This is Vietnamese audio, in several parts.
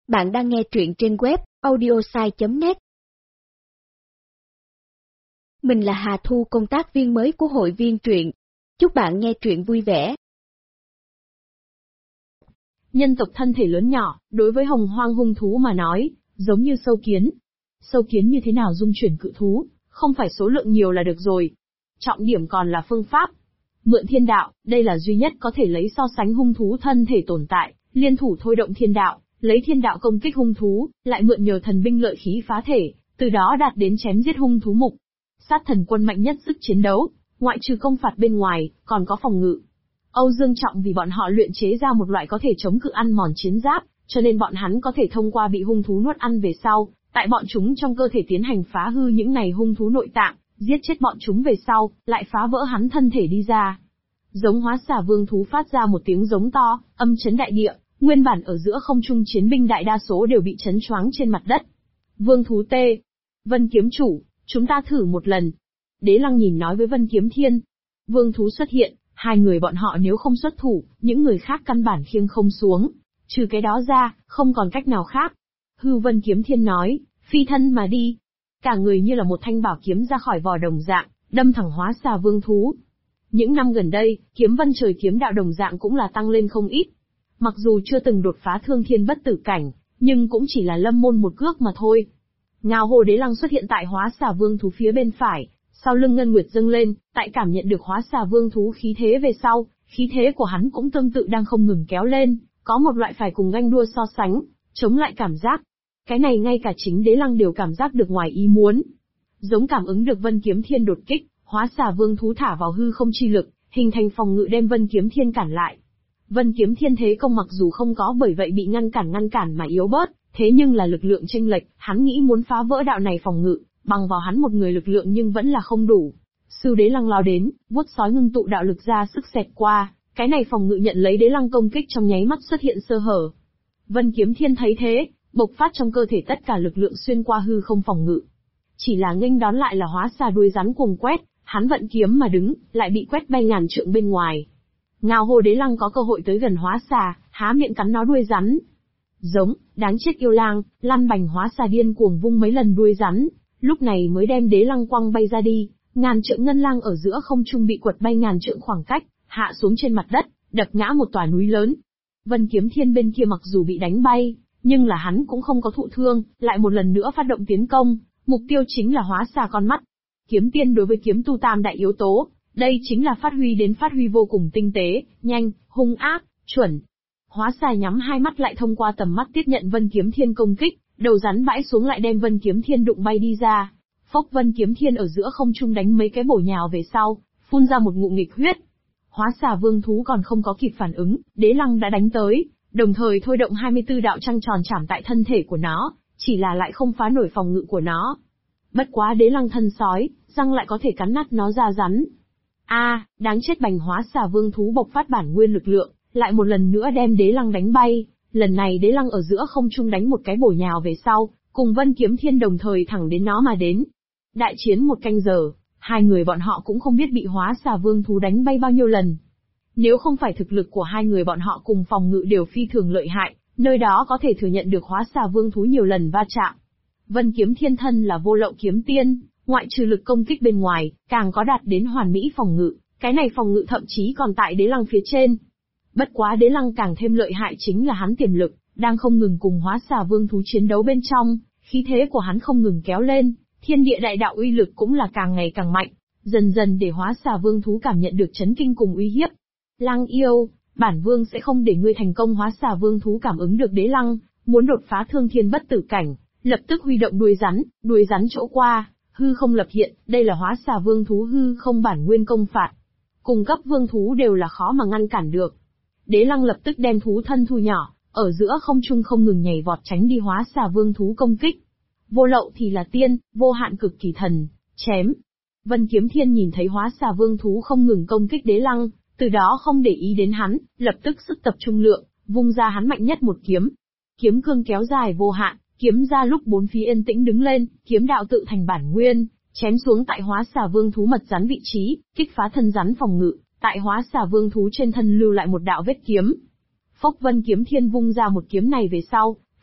Bạn đang nghe truyện trên web audiosai.net. Mình là Hà Thu, công tác viên mới của hội viên truyện. Chúc bạn nghe truyện vui vẻ. Nhân tộc thân thể lớn nhỏ, đối với hồng hoang hung thú mà nói, giống như sâu kiến. Sâu kiến như thế nào dung chuyển cự thú, không phải số lượng nhiều là được rồi. Trọng điểm còn là phương pháp. Mượn thiên đạo, đây là duy nhất có thể lấy so sánh hung thú thân thể tồn tại, liên thủ thôi động thiên đạo, lấy thiên đạo công kích hung thú, lại mượn nhờ thần binh lợi khí phá thể, từ đó đạt đến chém giết hung thú mục. Sát thần quân mạnh nhất sức chiến đấu, ngoại trừ công phạt bên ngoài, còn có phòng ngự. Âu Dương Trọng vì bọn họ luyện chế ra một loại có thể chống cự ăn mòn chiến giáp, cho nên bọn hắn có thể thông qua bị hung thú nuốt ăn về sau, tại bọn chúng trong cơ thể tiến hành phá hư những này hung thú nội tạng, giết chết bọn chúng về sau, lại phá vỡ hắn thân thể đi ra. Giống Hóa Xà Vương thú phát ra một tiếng giống to, âm chấn đại địa, nguyên bản ở giữa không trung chiến binh đại đa số đều bị chấn choáng trên mặt đất. Vương thú tê. Vân kiếm chủ, chúng ta thử một lần. Đế Lăng nhìn nói với Vân Kiếm Thiên. Vương thú xuất hiện, hai người bọn họ nếu không xuất thủ, những người khác căn bản khiêng không xuống. Trừ cái đó ra, không còn cách nào khác. Hư Vân Kiếm Thiên nói, phi thân mà đi. Cả người như là một thanh bảo kiếm ra khỏi vỏ đồng dạng, đâm thẳng Hóa Xà Vương thú. Những năm gần đây, kiếm vân trời kiếm đạo đồng dạng cũng là tăng lên không ít. Mặc dù chưa từng đột phá thương thiên bất tử cảnh, nhưng cũng chỉ là lâm môn một cước mà thôi. Ngao Hồ Đế Lăng xuất hiện tại Hóa Xà Vương thú phía bên phải, sau lưng Ngân Nguyệt dâng lên, tại cảm nhận được Hóa Xà Vương thú khí thế về sau, khí thế của hắn cũng tương tự đang không ngừng kéo lên, có một loại phải cùng ganh đua so sánh, chống lại cảm giác. Cái này ngay cả chính Đế Lăng đều cảm giác được ngoài ý muốn. Giống cảm ứng được Vân Kiếm Thiên đột kích, Hóa Xà Vương thú thả vào hư không chi lực, hình thành phòng ngự đem Vân Kiếm Thiên cản lại. Vân Kiếm Thiên thế công mặc dù không có bởi vậy bị ngăn cản mà yếu bớt, thế nhưng là lực lượng chênh lệch, hắn nghĩ muốn phá vỡ đạo này phòng ngự, bằng vào hắn một người lực lượng nhưng vẫn là không đủ. Sư Đế Lăng lao đến, vuốt sói ngưng tụ đạo lực ra sức xẹt qua, cái này phòng ngự nhận lấy Đế Lăng công kích trong nháy mắt xuất hiện sơ hở. Vân Kiếm Thiên thấy thế, bộc phát trong cơ thể tất cả lực lượng xuyên qua hư không phòng ngự. Chỉ là nghênh đón lại là Hóa Xà đuôi rắn cuồng quét, hắn vận kiếm mà đứng, lại bị quét bay ngàn trượng bên ngoài. Ngao Hồ Đế Lăng có cơ hội tới gần Hóa Xà, há miệng cắn nó đuôi rắn. Giống, đáng chết yêu lang, lăn bành Hóa Xà điên cuồng vung mấy lần đuôi rắn, lúc này mới đem Đế Lăng quăng bay ra đi, ngàn trượng ngân lang ở giữa không trung bị quật bay ngàn trượng khoảng cách, hạ xuống trên mặt đất, đập ngã một tòa núi lớn. Vân Kiếm Thiên bên kia mặc dù bị đánh bay, nhưng là hắn cũng không có thụ thương, lại một lần nữa phát động tiến công, mục tiêu chính là Hóa Xà con mắt. Kiếm tiên đối với kiếm tu tam đại yếu tố, đây chính là phát huy vô cùng tinh tế, nhanh, hung ác, chuẩn. Hóa Xà nhắm hai mắt lại thông qua tầm mắt tiếp nhận Vân Kiếm Thiên công kích, đầu rắn bãi xuống lại đem Vân Kiếm Thiên đụng bay đi ra. Phốc, Vân Kiếm Thiên ở giữa không trung đánh mấy cái bổ nhào về sau, phun ra một ngụm nghịch huyết. Hóa Xà Vương thú còn không có kịp phản ứng, Đế Lăng đã đánh tới, đồng thời thôi động 24 đạo trăng tròn chạm tại thân thể của nó, chỉ là lại không phá nổi phòng ngự của nó. Bất quá Đế Lăng thân sói, răng lại có thể cắn nát nó ra rắn. Đáng chết bành Hóa Xà Vương thú bộc phát bản nguyên lực lượng, lại một lần nữa đem Đế Lăng đánh bay, lần này Đế Lăng ở giữa không trung đánh một cái bổ nhào về sau, cùng Vân Kiếm Thiên đồng thời thẳng đến nó mà đến. Đại chiến một canh giờ, hai người bọn họ cũng không biết bị Hóa Xà Vương thú đánh bay bao nhiêu lần. Nếu không phải thực lực của hai người bọn họ cùng phòng ngự đều phi thường lợi hại, nơi đó có thể thừa nhận được Hóa Xà Vương thú nhiều lần va chạm. Vân Kiếm Thiên thân là vô lậu kiếm tiên, ngoại trừ lực công kích bên ngoài, càng có đạt đến hoàn mỹ phòng ngự, cái này phòng ngự thậm chí còn tại Đế Lăng phía trên. Bất quá Đế Lăng càng thêm lợi hại chính là hắn tiềm lực, đang không ngừng cùng Hóa Xà Vương thú chiến đấu bên trong, khí thế của hắn không ngừng kéo lên, thiên địa đại đạo uy lực cũng là càng ngày càng mạnh, dần dần để Hóa Xà Vương thú cảm nhận được chấn kinh cùng uy hiếp. Lăng yêu, bản vương sẽ không để ngươi thành công. Hóa Xà Vương thú cảm ứng được Đế Lăng muốn đột phá thương thiên bất tử cảnh, lập tức huy động đuôi rắn chỗ qua, hư không lập hiện, đây là Hóa Xà Vương thú hư không bản nguyên công phạt. Cùng cấp vương thú đều là khó mà ngăn cản được. Đế Lăng lập tức đem thú thân thu nhỏ, ở giữa không trung không ngừng nhảy vọt tránh đi Hóa Xà Vương thú công kích. Vô lậu thì là tiên, vô hạn cực kỳ thần, chém. Vân Kiếm Thiên nhìn thấy Hóa Xà Vương thú không ngừng công kích Đế Lăng, từ đó không để ý đến hắn, lập tức sức tập trung lượng, vung ra hắn mạnh nhất một kiếm. Kiếm cương kéo dài vô hạn, kiếm ra lúc bốn phía yên tĩnh đứng lên, kiếm đạo tự thành bản nguyên, chém xuống tại Hóa Xà Vương thú mật rắn vị trí, kích phá thân rắn phòng ngự, tại Hóa Xà Vương thú trên thân lưu lại một đạo vết kiếm. Phốc, Vân Kiếm Thiên vung ra một kiếm này về sau,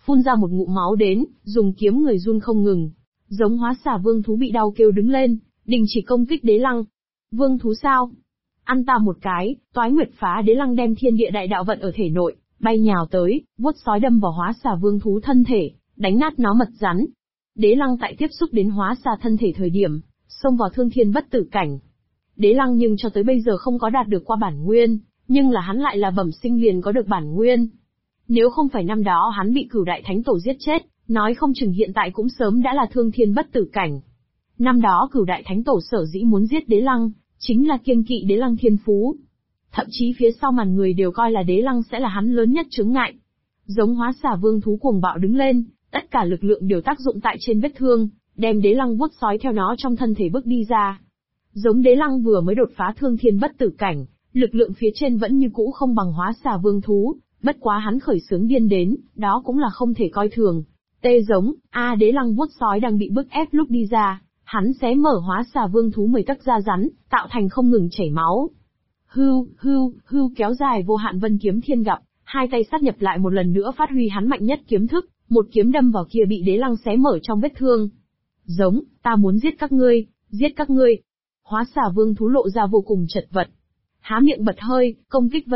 phun ra một ngụm máu đến, dùng kiếm người run không ngừng. Giống hóa xà vương thú bị đau kêu đứng lên, đình chỉ công kích đế lăng. Vương thú sao? Ăn ta một cái, toái nguyệt phá đế lăng đem thiên địa đại đạo vận ở thể nội, bay nhào tới, vuốt sói đâm vào hóa xà vương thú thân thể, đánh nát nó mật rắn. Đế lăng tại tiếp xúc đến hóa xà thân thể thời điểm, xông vào thương thiên bất tử cảnh. Đế lăng nhưng cho tới bây giờ không có đạt được qua bản nguyên, nhưng là hắn lại là bẩm sinh liền có được bản nguyên. Nếu không phải năm đó hắn bị Cửu Đại Thánh Tổ giết chết, nói không chừng hiện tại cũng sớm đã là thương thiên bất tử cảnh. Năm đó Cửu Đại Thánh Tổ sở dĩ muốn giết đế lăng, chính là kiêng kỵ đế lăng thiên phú. Thậm chí phía sau màn người đều coi là đế lăng sẽ là hắn lớn nhất chướng ngại. Giống hóa xà vương thú cuồng bạo đứng lên, tất cả lực lượng đều tác dụng tại trên vết thương, đem đế lăng vuốt sói theo nó trong thân thể bước đi ra. Giống đế lăng vừa mới đột phá thương thiên bất tử cảnh, lực lượng phía trên vẫn như cũ không bằng hóa xà vương thú, bất quá hắn khởi xướng điên đến, đó cũng là không thể coi thường. Tê giống, đế lăng vuốt sói đang bị bức ép lúc đi ra, hắn xé mở hóa xà vương thú 10 tấc da rắn, tạo thành không ngừng chảy máu. Hưu kéo dài vô hạn vân kiếm thiên gặp, hai tay sát nhập lại một lần nữa phát huy hắn mạnh nhất kiếm thức, một kiếm đâm vào kia bị đế lăng xé mở trong vết thương. Giống, ta muốn giết các ngươi, giết các ngươi. Hóa xà vương thú lộ ra vô cùng chật vật. Há miệng bật hơi, công kích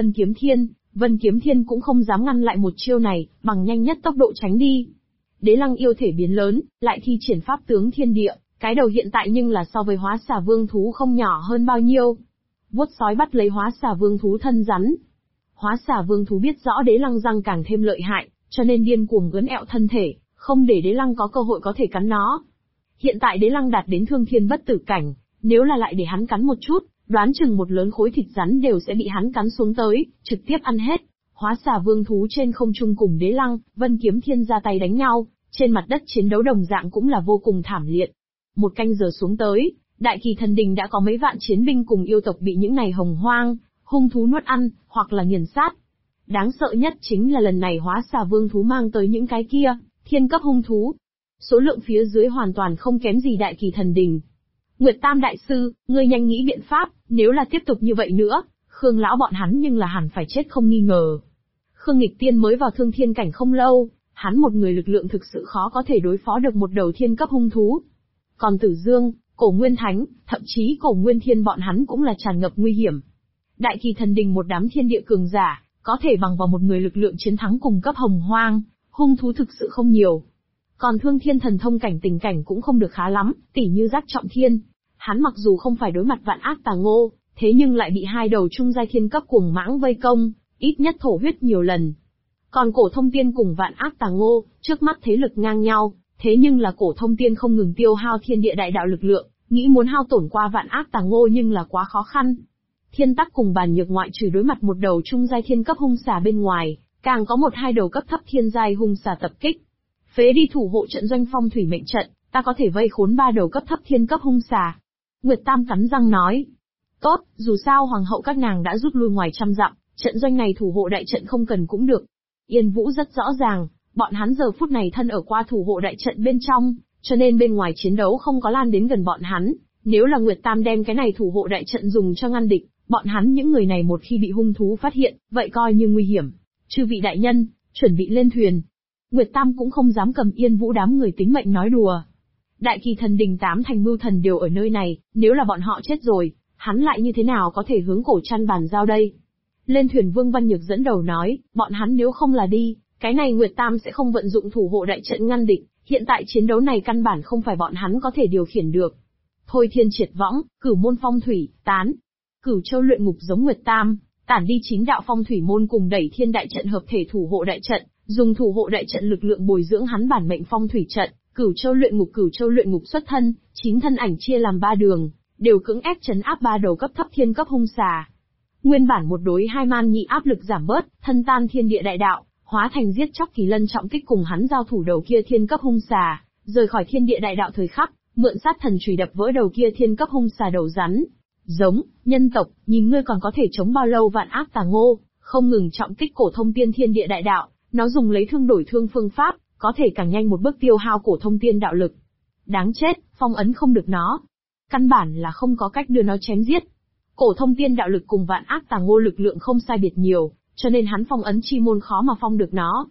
Vân Kiếm Thiên cũng không dám ngăn lại một chiêu này, bằng nhanh nhất tốc độ tránh đi. Đế lăng yêu thể biến lớn, lại thi triển pháp tướng thiên địa, cái đầu hiện tại nhưng là so với hóa xà vương thú không nhỏ hơn bao nhiêu. Vuốt sói bắt lấy hóa xà vương thú thân rắn. Hóa xà vương thú biết rõ đế lăng răng càng thêm lợi hại, cho nên điên cuồng ướn ẹo thân thể, không để đế lăng có cơ hội có thể cắn nó. Hiện tại đế lăng đạt đến thương thiên bất tử cảnh, nếu là lại để hắn cắn một chút, đoán chừng một lớn khối thịt rắn đều sẽ bị hắn cắn xuống tới, trực tiếp ăn hết. Hóa xà vương thú trên không trung cùng đế lăng, Vân Kiếm Thiên ra tay đánh nhau, trên mặt đất chiến đấu đồng dạng cũng là vô cùng thảm liệt. Một canh giờ xuống tới, Đại Kỳ Thần Đình đã có mấy vạn chiến binh cùng yêu tộc bị những này hồng hoang, hung thú nuốt ăn, hoặc là nghiền sát. Đáng sợ nhất chính là lần này hóa xà vương thú mang tới những cái kia, thiên cấp hung thú. Số lượng phía dưới hoàn toàn không kém gì Đại Kỳ Thần Đình. Nguyệt Tam Đại Sư, ngươi nhanh nghĩ biện pháp, nếu là tiếp tục như vậy nữa, Khương lão bọn hắn nhưng là hẳn phải chết không nghi ngờ. Khương Nghịch Tiên mới vào thương thiên cảnh không lâu, hắn một người lực lượng thực sự khó có thể đối phó được một đầu thiên cấp hung thú. Còn Tử Dương, Cổ Nguyên Thánh, thậm chí Cổ Nguyên Thiên bọn hắn cũng là tràn ngập nguy hiểm. Đại Kỳ Thần Đình một đám thiên địa cường giả, có thể bằng vào một người lực lượng chiến thắng cùng cấp hồng hoang, hung thú thực sự không nhiều. Còn Thương Thiên Thần Thông cảnh tình cảnh cũng không được khá lắm, tỉ như Giác Trọng Thiên. Hắn mặc dù không phải đối mặt vạn ác tà ngô, thế nhưng lại bị hai đầu trung giai thiên cấp cuồng mãng vây công, ít nhất thổ huyết nhiều lần. Còn Cổ Thông Tiên cùng vạn ác tà ngô, trước mắt thế lực ngang nhau, thế nhưng là Cổ Thông Tiên không ngừng tiêu hao thiên địa đại đạo lực lượng, nghĩ muốn hao tổn qua vạn ác tà ngô nhưng là quá khó khăn. Thiên Tắc cùng Bàn Nhược ngoại trừ đối mặt một đầu trung giai thiên cấp hung xà bên ngoài, càng có một hai đầu cấp thấp thiên giai hung xà tập kích. Phế đi thủ hộ trận doanh phong thủy mệnh trận, ta có thể vây khốn 3 đầu cấp thấp thiên cấp hung xà. Nguyệt Tam cắn răng nói. Tốt, dù sao hoàng hậu các nàng đã rút lui ngoài 100 dặm, trận doanh này thủ hộ đại trận không cần cũng được. Yên Vũ rất rõ ràng, bọn hắn giờ phút này thân ở qua thủ hộ đại trận bên trong, cho nên bên ngoài chiến đấu không có lan đến gần bọn hắn. Nếu là Nguyệt Tam đem cái này thủ hộ đại trận dùng cho ngăn địch, bọn hắn những người này một khi bị hung thú phát hiện, vậy coi như nguy hiểm. Chư vị đại nhân, chuẩn bị lên thuyền. Nguyệt Tam cũng không dám cầm Yên Vũ đám người tính mệnh nói đùa. Đại Kỳ Thần Đình 8 thành mưu thần đều ở nơi này, nếu là bọn họ chết rồi, hắn lại như thế nào có thể hướng Cổ Trăn bàn giao đây? Lên thuyền Vương Văn Nhược dẫn đầu nói, bọn hắn nếu không là đi, cái này Nguyệt Tam sẽ không vận dụng thủ hộ đại trận ngăn địch, hiện tại chiến đấu này căn bản không phải bọn hắn có thể điều khiển được. Thôi Thiên Triệt Võng, Cửu Môn Phong Thủy, tán. Cửu Châu luyện ngục giống Nguyệt Tam, tản đi 9 đạo phong thủy môn cùng đẩy thiên đại trận hợp thể thủ hộ đại trận, dùng thủ hộ đại trận lực lượng bồi dưỡng hắn bản mệnh phong thủy trận. Cửu Châu luyện ngục xuất thân, 9 thân ảnh chia làm 3 đường, đều cưỡng ép trấn áp 3 đầu cấp thấp thiên cấp hung xà. Nguyên bản một đối 2 man nhị áp lực giảm bớt, thân tan thiên địa đại đạo, hóa thành giết chóc kỳ lân trọng kích cùng hắn giao thủ đầu kia thiên cấp hung xà, rời khỏi thiên địa đại đạo thời khắc, mượn sát thần chùy đập vỡ đầu kia thiên cấp hung xà đầu rắn. Giống, nhân tộc, nhìn ngươi còn có thể chống bao lâu vạn ác tà ngô, không ngừng trọng kích Cổ Thông Tiên thiên địa đại đạo, nó dùng lấy thương đổi thương phương pháp, có thể càng nhanh một bước tiêu hao Cổ Thông Tiên đạo lực. Đáng chết, phong ấn không được nó. Căn bản là không có cách đưa nó chém giết. Cổ Thông Tiên đạo lực cùng vạn ác tà ngô lực lượng không sai biệt nhiều, cho nên hắn phong ấn chi môn khó mà phong được nó.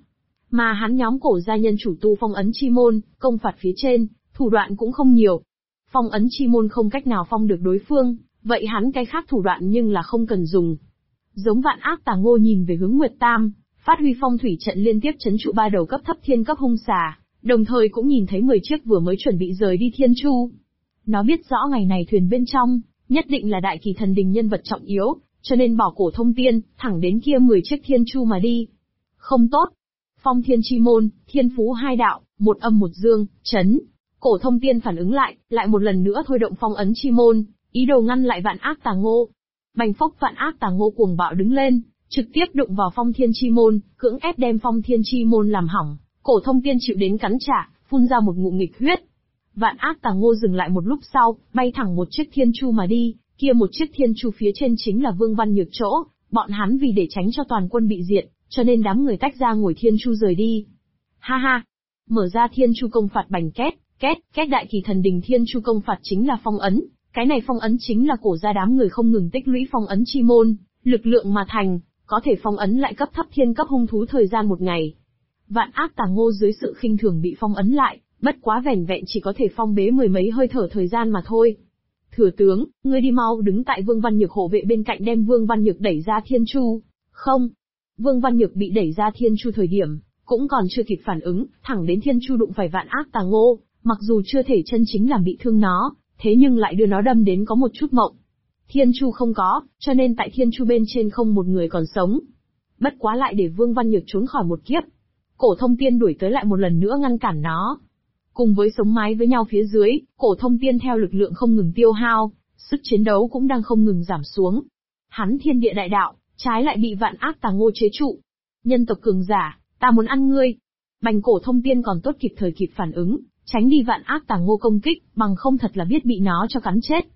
Mà hắn nhóm cổ gia nhân chủ tu phong ấn chi môn, công phạt phía trên, thủ đoạn cũng không nhiều. Phong ấn chi môn không cách nào phong được đối phương, vậy hắn cái khác thủ đoạn nhưng là không cần dùng. Giống Vạn Ác Tà Ngô nhìn về hướng Nguyệt Tam, phát huy phong thủy trận liên tiếp trấn trụ 3 đầu cấp thấp thiên cấp hung xà, đồng thời cũng nhìn thấy 10 chiếc vừa mới chuẩn bị rời đi thiên chu. Nó biết rõ ngày này thuyền bên trong, nhất định là đại kỳ thần đình nhân vật trọng yếu, cho nên bỏ cổ thông tiên, thẳng đến kia 10 chiếc thiên chu mà đi. Không tốt. Phong thiên chi môn, thiên phú hai đạo, một âm một dương, chấn. Cổ thông tiên phản ứng lại một lần nữa thôi động phong ấn chi môn, ý đồ ngăn lại Vạn Ác Tà Ngô. Bành phốc Vạn Ác Tà Ngô cuồng bạo đứng lên, trực tiếp đụng vào phong thiên chi môn, cưỡng ép đem phong thiên chi môn làm hỏng. Cổ thông tiên chịu đến cắn trả, phun ra một ngụm nghịch huyết. Vạn Ác Tà Ngô dừng lại một lúc sau, bay thẳng một chiếc thiên chu mà đi, kia một chiếc thiên chu phía trên chính là Vương Văn Nhược chỗ, bọn hắn vì để tránh cho toàn quân bị diệt, cho nên đám người tách ra ngồi thiên chu rời đi. Ha ha! Mở ra thiên chu công phạt bành két, két đại kỳ thần đình thiên chu công phạt chính là phong ấn, cái này phong ấn chính là cổ ra đám người không ngừng tích lũy phong ấn chi môn, lực lượng mà thành, có thể phong ấn lại cấp thấp thiên cấp hung thú thời gian một ngày. Vạn Ác Tà Ngô dưới sự khinh thường bị phong ấn lại, bất quá vẻn vẹn chỉ có thể phong bế 10 mấy hơi thở thời gian mà thôi. Thừa tướng, ngươi đi mau đứng tại Vương Văn Nhược hộ vệ bên cạnh đem Vương Văn Nhược đẩy ra thiên chu. Không. Vương Văn Nhược bị đẩy ra thiên chu thời điểm, cũng còn chưa kịp phản ứng, thẳng đến thiên chu đụng phải Vạn Ác Tà Ngô, mặc dù chưa thể chân chính làm bị thương nó, thế nhưng lại đưa nó đâm đến có một chút mộng. Thiên chu không có, cho nên tại thiên chu bên trên không một người còn sống. Bất quá lại để Vương Văn Nhược trốn khỏi một kiếp. Cổ thông tiên đuổi tới lại một lần nữa ngăn cản nó. Cùng với sống mái với nhau phía dưới, cổ thông tiên theo lực lượng không ngừng tiêu hao, sức chiến đấu cũng đang không ngừng giảm xuống. Hắn thiên địa đại đạo, trái lại bị Vạn Ác Tà Ngô chế trụ. Nhân tộc cường giả, ta muốn ăn ngươi. Bành cổ thông tiên còn tốt kịp thời kịp phản ứng, tránh đi Vạn Ác Tà Ngô công kích, bằng không thật là biết bị nó cho cắn chết.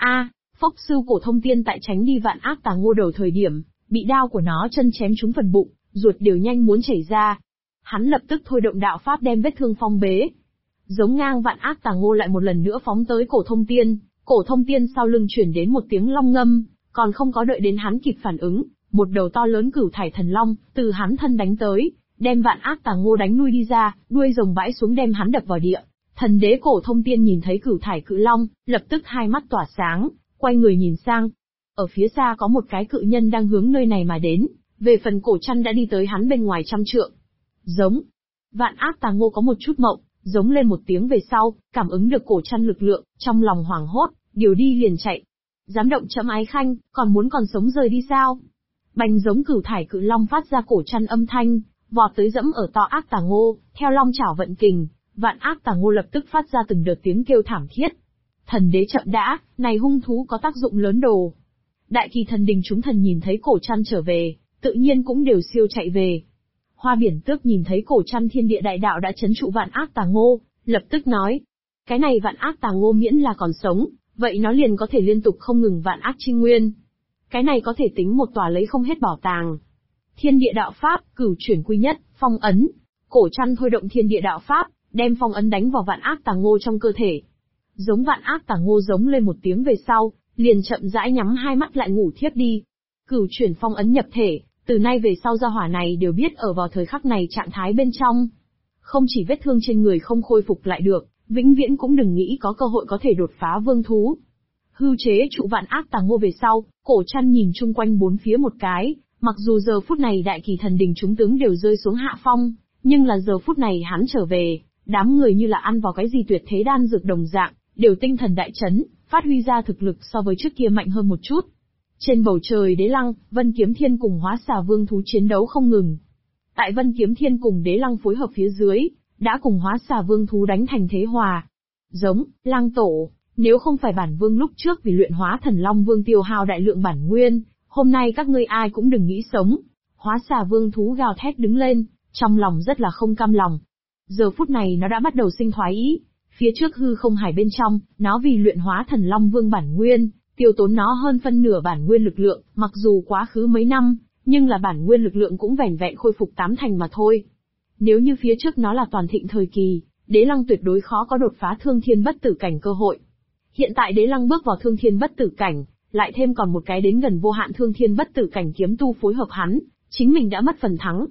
Phốc sư cổ thông tiên tại tránh đi Vạn Ác Tà Ngô đầu thời điểm, bị đao của nó chân chém trúng phần bụng, ruột đều nhanh muốn chảy ra. Hắn lập tức thôi động đạo pháp đem vết thương phong bế. Giống ngang Vạn Ác Tà Ngô lại một lần nữa phóng tới cổ thông tiên sau lưng chuyển đến một tiếng long ngâm, còn không có đợi đến hắn kịp phản ứng, một đầu to lớn cửu thải thần long, từ hắn thân đánh tới, đem Vạn Ác Tà Ngô đánh lui đi ra, đuôi rồng bãi xuống đem hắn đập vào địa. Thần đế cổ thông tiên nhìn thấy cửu thải cự long, lập tức hai mắt tỏa sáng, quay người nhìn sang. Ở phía xa có một cái cự nhân đang hướng nơi này mà đến, về phần cổ chăn đã đi tới hắn bên ngoài 100 trượng. Giống. Vạn Ác Tà Ngô có một chút mộng, giống lên một tiếng về sau, cảm ứng được cổ chăn lực lượng, trong lòng hoảng hốt, điều đi liền chạy. Dám động chậm ái khanh, còn sống rời đi sao? Bành giống cửu thải cự long phát ra cổ chăn âm thanh, vọt tới dẫm ở to Ác Tà Ngô, theo long chảo vận kình, Vạn Ác Tà Ngô lập tức phát ra từng đợt tiếng kêu thảm thiết. Thần đế chậm đã, này hung thú có tác dụng lớn đồ. Đại kỳ thần đình chúng thần nhìn thấy cổ chăn trở về, tự nhiên cũng đều siêu chạy về. Hoa Biển Tước nhìn thấy cổ chăn thiên địa đại đạo đã trấn trụ Vạn Ác Tà Ngô, lập tức nói. Cái này Vạn Ác Tà Ngô miễn là còn sống, vậy nó liền có thể liên tục không ngừng vạn ác chi nguyên. Cái này có thể tính một tòa lấy không hết bảo tàng. Thiên địa đạo pháp, cửu chuyển quy nhất, phong ấn. Cổ chăn thôi động thiên địa đạo pháp, đem phong ấn đánh vào Vạn Ác Tà Ngô trong cơ thể. Giống Vạn Ác Tà Ngô giống lên một tiếng về sau, liền chậm rãi nhắm hai mắt lại ngủ thiếp đi. Cửu chuyển phong ấn nhập thể, từ nay về sau gia hỏa này đều biết ở vào thời khắc này trạng thái bên trong. Không chỉ vết thương trên người không khôi phục lại được, vĩnh viễn cũng đừng nghĩ có cơ hội có thể đột phá vương thú. Hưu chế trụ Vạn Ác Tà Ngô về sau, cổ chăn nhìn chung quanh bốn phía một cái, mặc dù giờ phút này đại kỳ thần đình chúng tướng đều rơi xuống hạ phong, nhưng là giờ phút này hắn trở về, đám người như là ăn vào cái gì tuyệt thế đan dược đồng dạng, đều tinh thần đại chấn, phát huy ra thực lực so với trước kia mạnh hơn một chút. Trên bầu trời Đế Lăng, Vân Kiếm Thiên cùng Hóa Xà Vương thú chiến đấu không ngừng. Tại Vân Kiếm Thiên cùng Đế Lăng phối hợp phía dưới, đã cùng Hóa Xà Vương thú đánh thành thế hòa. Giống, Lăng tổ, nếu không phải bản vương lúc trước vì luyện hóa Thần Long Vương tiêu hao đại lượng bản nguyên, hôm nay các ngươi ai cũng đừng nghĩ sống. Hóa Xà Vương thú gào thét đứng lên, trong lòng rất là không cam lòng. Giờ phút này nó đã bắt đầu sinh thoái ý. Phía trước hư không hải bên trong, nó vì luyện hóa Thần Long Vương bản nguyên, tiêu tốn nó hơn phân nửa bản nguyên lực lượng, mặc dù quá khứ mấy năm, nhưng là bản nguyên lực lượng cũng vẻn vẹn khôi phục 8 thành mà thôi. Nếu như phía trước nó là toàn thịnh thời kỳ, Đế Lăng tuyệt đối khó có đột phá thương thiên bất tử cảnh cơ hội. Hiện tại Đế Lăng bước vào thương thiên bất tử cảnh, lại thêm còn một cái đến gần vô hạn thương thiên bất tử cảnh kiếm tu phối hợp hắn, chính mình đã mất phần thắng.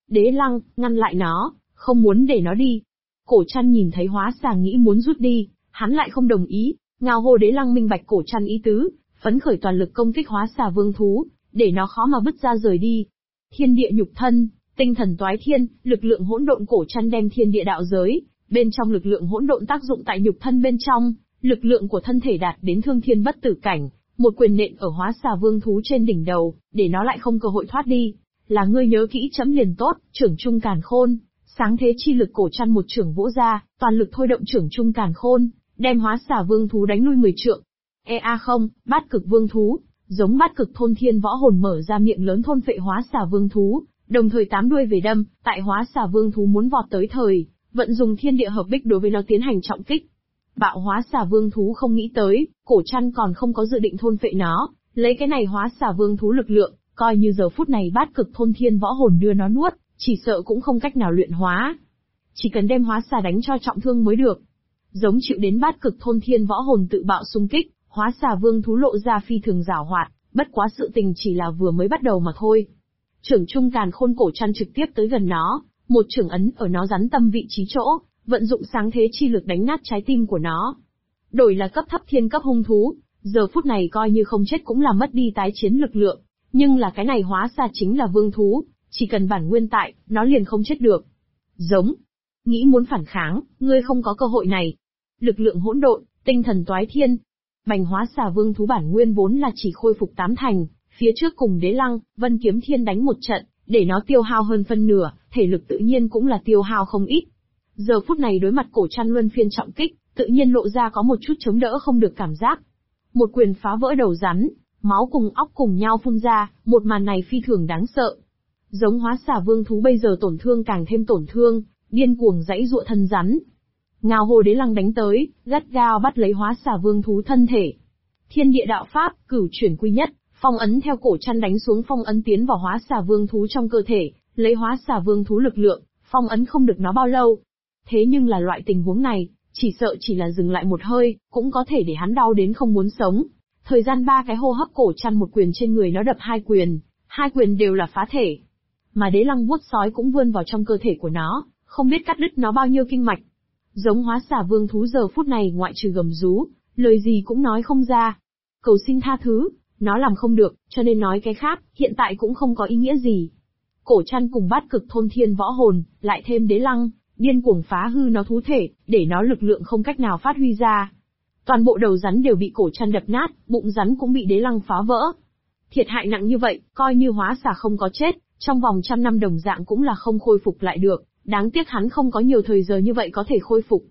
Đế Lăng, ngăn lại nó, không muốn để nó đi. Cổ Trăn nhìn thấy Hóa Xà nghĩ muốn rút đi, hắn lại không đồng ý, ngao hô. Đế Lăng minh bạch Cổ Trăn ý tứ, phấn khởi toàn lực công kích Hóa Xà vương thú, để nó khó mà bứt ra rời đi. Thiên địa nhục thân, tinh thần toái thiên, lực lượng hỗn độn. Cổ Trăn đem thiên địa đạo giới, bên trong lực lượng hỗn độn tác dụng tại nhục thân bên trong, lực lượng của thân thể đạt đến thương thiên bất tử cảnh, một quyền nện ở Hóa Xà vương thú trên đỉnh đầu, để nó lại không cơ hội thoát đi. Là ngươi nhớ kỹ chấm liền tốt, trưởng trung càn khôn. Sáng thế chi lực. Cổ Trăn một trưởng vỗ ra, toàn lực thôi động trưởng trung càn khôn, đem Hóa Xà vương thú đánh lui 10 trượng. Không, bát cực vương thú, giống bát cực thôn thiên võ hồn mở ra miệng lớn thôn phệ Hóa Xà vương thú, đồng thời 8 đuôi về đâm, tại Hóa Xà vương thú muốn vọt tới thời, vận dùng thiên địa hợp bích đối với nó tiến hành trọng kích. Bạo Hóa Xà vương thú không nghĩ tới, Cổ Trăn còn không có dự định thôn phệ nó, lấy cái này Hóa Xà vương thú lực lượng, coi như giờ phút này bát cực thôn thiên võ hồn đưa nó nuốt, chỉ sợ cũng không cách nào luyện hóa. Chỉ cần đem Hóa Xà đánh cho trọng thương mới được. Giống chịu đến bát cực thôn thiên võ hồn tự bạo xung kích, Hóa Xà vương thú lộ ra phi thường giảo hoạt, bất quá sự tình chỉ là vừa mới bắt đầu mà thôi. Trưởng trung càn khôn. Cổ Trăn trực tiếp tới gần nó, một trưởng ấn ở nó rắn tâm vị trí chỗ, vận dụng sáng thế chi lực đánh nát trái tim của nó. Đổi là cấp thấp thiên cấp hung thú, giờ phút này coi như không chết cũng là mất đi tái chiến lực lượng, nhưng là cái này Hóa Xà chính là vương thú, chỉ cần bản nguyên tại, nó liền không chết được. Giống. Nghĩ muốn phản kháng, ngươi không có cơ hội này. Lực lượng hỗn độn, tinh thần toái thiên. Bành. Hóa Xà vương thú bản nguyên vốn là chỉ khôi phục 8 thành, phía trước cùng Đế Lăng, Vân Kiếm Thiên đánh một trận, để nó tiêu hao hơn phân nửa, thể lực tự nhiên cũng là tiêu hao không ít. Giờ phút này đối mặt Cổ Trăn luân phiên trọng kích, tự nhiên lộ ra có một chút chống đỡ không được cảm giác. Một quyền phá vỡ đầu rắn, máu cùng óc cùng nhau phun ra, một màn này phi thường đáng sợ. Giống Hóa Xà vương thú bây giờ tổn thương càng thêm tổn thương, điên cuồng giãy giụa thân rắn. Ngao hô. Đế Lăng đánh tới, gắt gao bắt lấy Hóa Xà vương thú thân thể. Thiên địa đạo pháp, cửu chuyển quy nhất, phong ấn theo Cổ Trăn đánh xuống, phong ấn tiến vào Hóa Xà vương thú trong cơ thể, lấy Hóa Xà vương thú lực lượng, phong ấn không được nó bao lâu. Thế nhưng là loại tình huống này, chỉ sợ chỉ là dừng lại một hơi, cũng có thể để hắn đau đến không muốn sống. Thời gian 3 cái hô hấp, Cổ Trăn một quyền trên người nó đập 2 quyền đều là phá thể. Mà Đế Lăng vuốt sói cũng vươn vào trong cơ thể của nó, không biết cắt đứt nó bao nhiêu kinh mạch. Giống Hóa Xà vương thú giờ phút này ngoại trừ gầm rú, lời gì cũng nói không ra. Cầu xin tha thứ, nó làm không được, cho nên nói cái khác, hiện tại cũng không có ý nghĩa gì. Cổ Trăn cùng bát cực thôn thiên võ hồn, lại thêm Đế Lăng, điên cuồng phá hư nó thú thể, để nó lực lượng không cách nào phát huy ra. Toàn bộ đầu rắn đều bị Cổ Trăn đập nát, bụng rắn cũng bị Đế Lăng phá vỡ. Thiệt hại nặng như vậy, coi như Hóa Xà không có chết, trong vòng 100 năm đồng dạng cũng là không khôi phục lại được, đáng tiếc hắn không có nhiều thời giờ như vậy có thể khôi phục.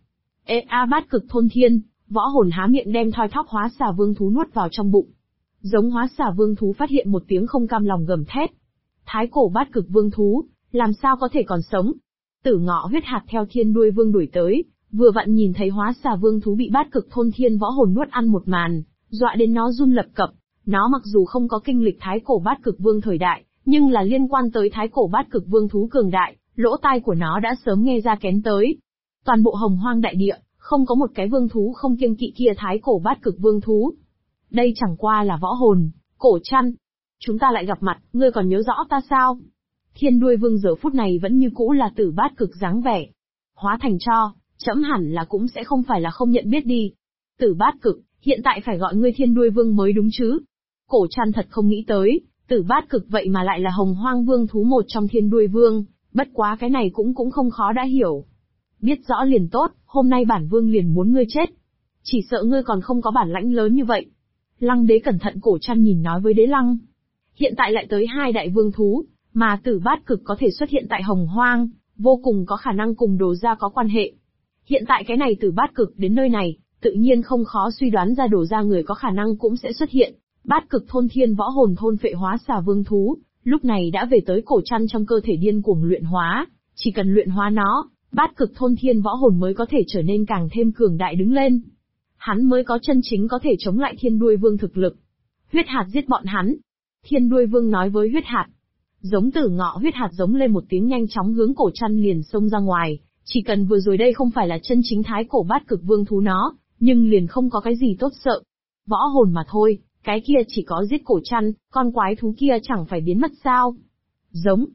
Bát cực thôn thiên, võ hồn há miệng đem thoi thóp Hóa Xà vương thú nuốt vào trong bụng. Giống Hóa Xà vương thú phát hiện một tiếng không cam lòng gầm thét. Thái cổ bát cực vương thú, làm sao có thể còn sống? Tử Ngọ huyết hạt theo thiên đuôi vương đuổi tới, vừa vặn nhìn thấy Hóa Xà vương thú bị bát cực thôn thiên võ hồn nuốt ăn một màn, dọa đến nó run lập cập. Nó mặc dù không có kinh lịch thái cổ bát cực vương thời đại, nhưng là liên quan tới thái cổ bát cực vương thú cường đại, lỗ tai của nó đã sớm nghe ra kén tới. Toàn bộ hồng hoang đại địa, không có một cái vương thú không kiêng kỵ kia thái cổ bát cực vương thú. Đây chẳng qua là võ hồn. Cổ Trăn, chúng ta lại gặp mặt, ngươi còn nhớ rõ ta sao? Thiên đuôi vương giờ phút này vẫn như cũ là tử bát cực dáng vẻ. Hóa thành tro, chẫm hẳn là cũng sẽ không phải là không nhận biết đi. Tử bát cực, hiện tại phải gọi ngươi thiên đuôi vương mới đúng chứ? Cổ Trăn thật không nghĩ tới, tử bát cực vậy mà lại là hồng hoang vương thú một trong thiên đuôi vương, bất quá cái này cũng không khó đã hiểu. Biết rõ liền tốt, hôm nay bản vương liền muốn ngươi chết. Chỉ sợ ngươi còn không có bản lãnh lớn như vậy. Lăng đế cẩn thận. Cổ Trăn nhìn nói với Đế Lăng. Hiện tại lại tới 2 đại vương thú, mà tử bát cực có thể xuất hiện tại hồng hoang, vô cùng có khả năng cùng Đồ Gia có quan hệ. Hiện tại cái này tử bát cực đến nơi này, tự nhiên không khó suy đoán ra Đồ Gia người có khả năng cũng sẽ xuất hiện. Bát cực thôn thiên võ hồn thôn phệ Hóa Xà vương thú, lúc này đã về tới Cổ Trăn trong cơ thể điên cuồng luyện hóa, chỉ cần luyện hóa nó, bát cực thôn thiên võ hồn mới có thể trở nên càng thêm cường đại đứng lên. Hắn mới có chân chính có thể chống lại thiên đuôi vương thực lực. Huyết hạt giết bọn hắn. Thiên đuôi vương nói với huyết hạt. Giống Tử Ngọ huyết hạt giống lên một tiếng nhanh chóng hướng Cổ Trăn liền xông ra ngoài, chỉ cần vừa rồi đây không phải là chân chính thái cổ bát cực vương thú nó, nhưng liền không có cái gì tốt sợ. Võ hồn mà thôi, cái kia chỉ có giết Cổ Trăn, con quái thú kia chẳng phải biến mất sao? Giống.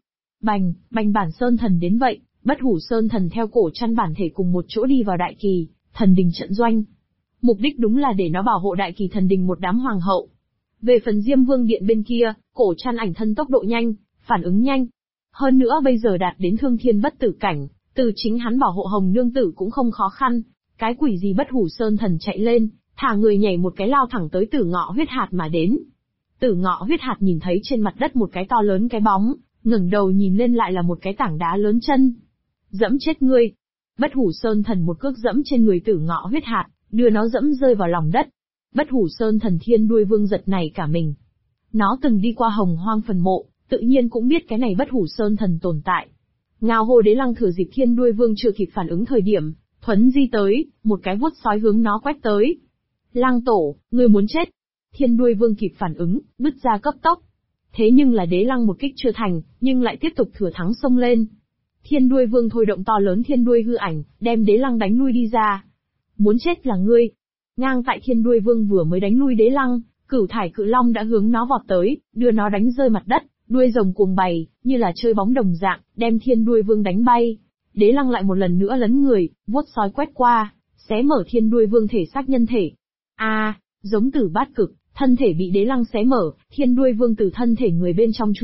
Bành, bành bản sơn thần đến vậy, Bất Hủ Sơn thần theo cổ chăn bản thể cùng một chỗ đi vào Đại Kỳ thần đình trận doanh. Mục đích đúng là để nó bảo hộ Đại Kỳ thần đình một đám hoàng hậu. Về phần Diêm Vương điện bên kia, cổ chăn ảnh thân tốc độ nhanh, phản ứng nhanh. Hơn nữa bây giờ đạt đến thương thiên bất tử cảnh, từ chính hắn bảo hộ Hồng Nương Tử cũng không khó khăn. Cái quỷ gì Bất Hủ Sơn thần chạy lên, thả người nhảy một cái lao thẳng tới Tử Ngọ Huyết Hạt mà đến. Tử Ngọ Huyết Hạt nhìn thấy trên mặt đất một cái to lớn cái bóng, ngẩng đầu nhìn lên lại là một cái tảng đá lớn chân. Dẫm chết ngươi! Bất Hủ Sơn thần một cước dẫm trên người Tử Ngọ Huyết Hạt, đưa nó dẫm rơi vào lòng đất. Bất Hủ Sơn thần Thiên Đuôi Vương giật nảy cả mình. Nó từng đi qua Hồng Hoang phần mộ, tự nhiên cũng biết cái này Bất Hủ Sơn thần tồn tại. Ngao Hô Đế Lăng thừa dịp Thiên Đuôi Vương chưa kịp phản ứng thời điểm, thuấn di tới, một cái vuốt sói hướng nó quét tới. Lăng tổ, ngươi muốn chết! Thiên Đuôi Vương kịp phản ứng, bứt ra cấp tốc. Thế nhưng là Đế Lăng một kích chưa thành, nhưng lại tiếp tục thừa thắng xông lên. Thiên Đuôi Vương thôi động to lớn thiên đuôi hư ảnh, đem Đế Lăng đánh lui đi ra. Muốn chết là ngươi! Ngang tại Thiên Đuôi Vương vừa mới đánh lui Đế Lăng, Cửu Thải Cự Long đã hướng nó vọt tới, đưa nó đánh rơi mặt đất, đuôi rồng cuồng bày, như là chơi bóng đồng dạng, đem Thiên Đuôi Vương đánh bay. Đế Lăng lại một lần nữa lấn người, vuốt sói quét qua, xé mở Thiên Đuôi Vương thể xác nhân thể. Giống Tử Bát Cực, thân thể bị Đế Lăng xé mở, Thiên Đuôi Vương từ thân thể người bên trong chui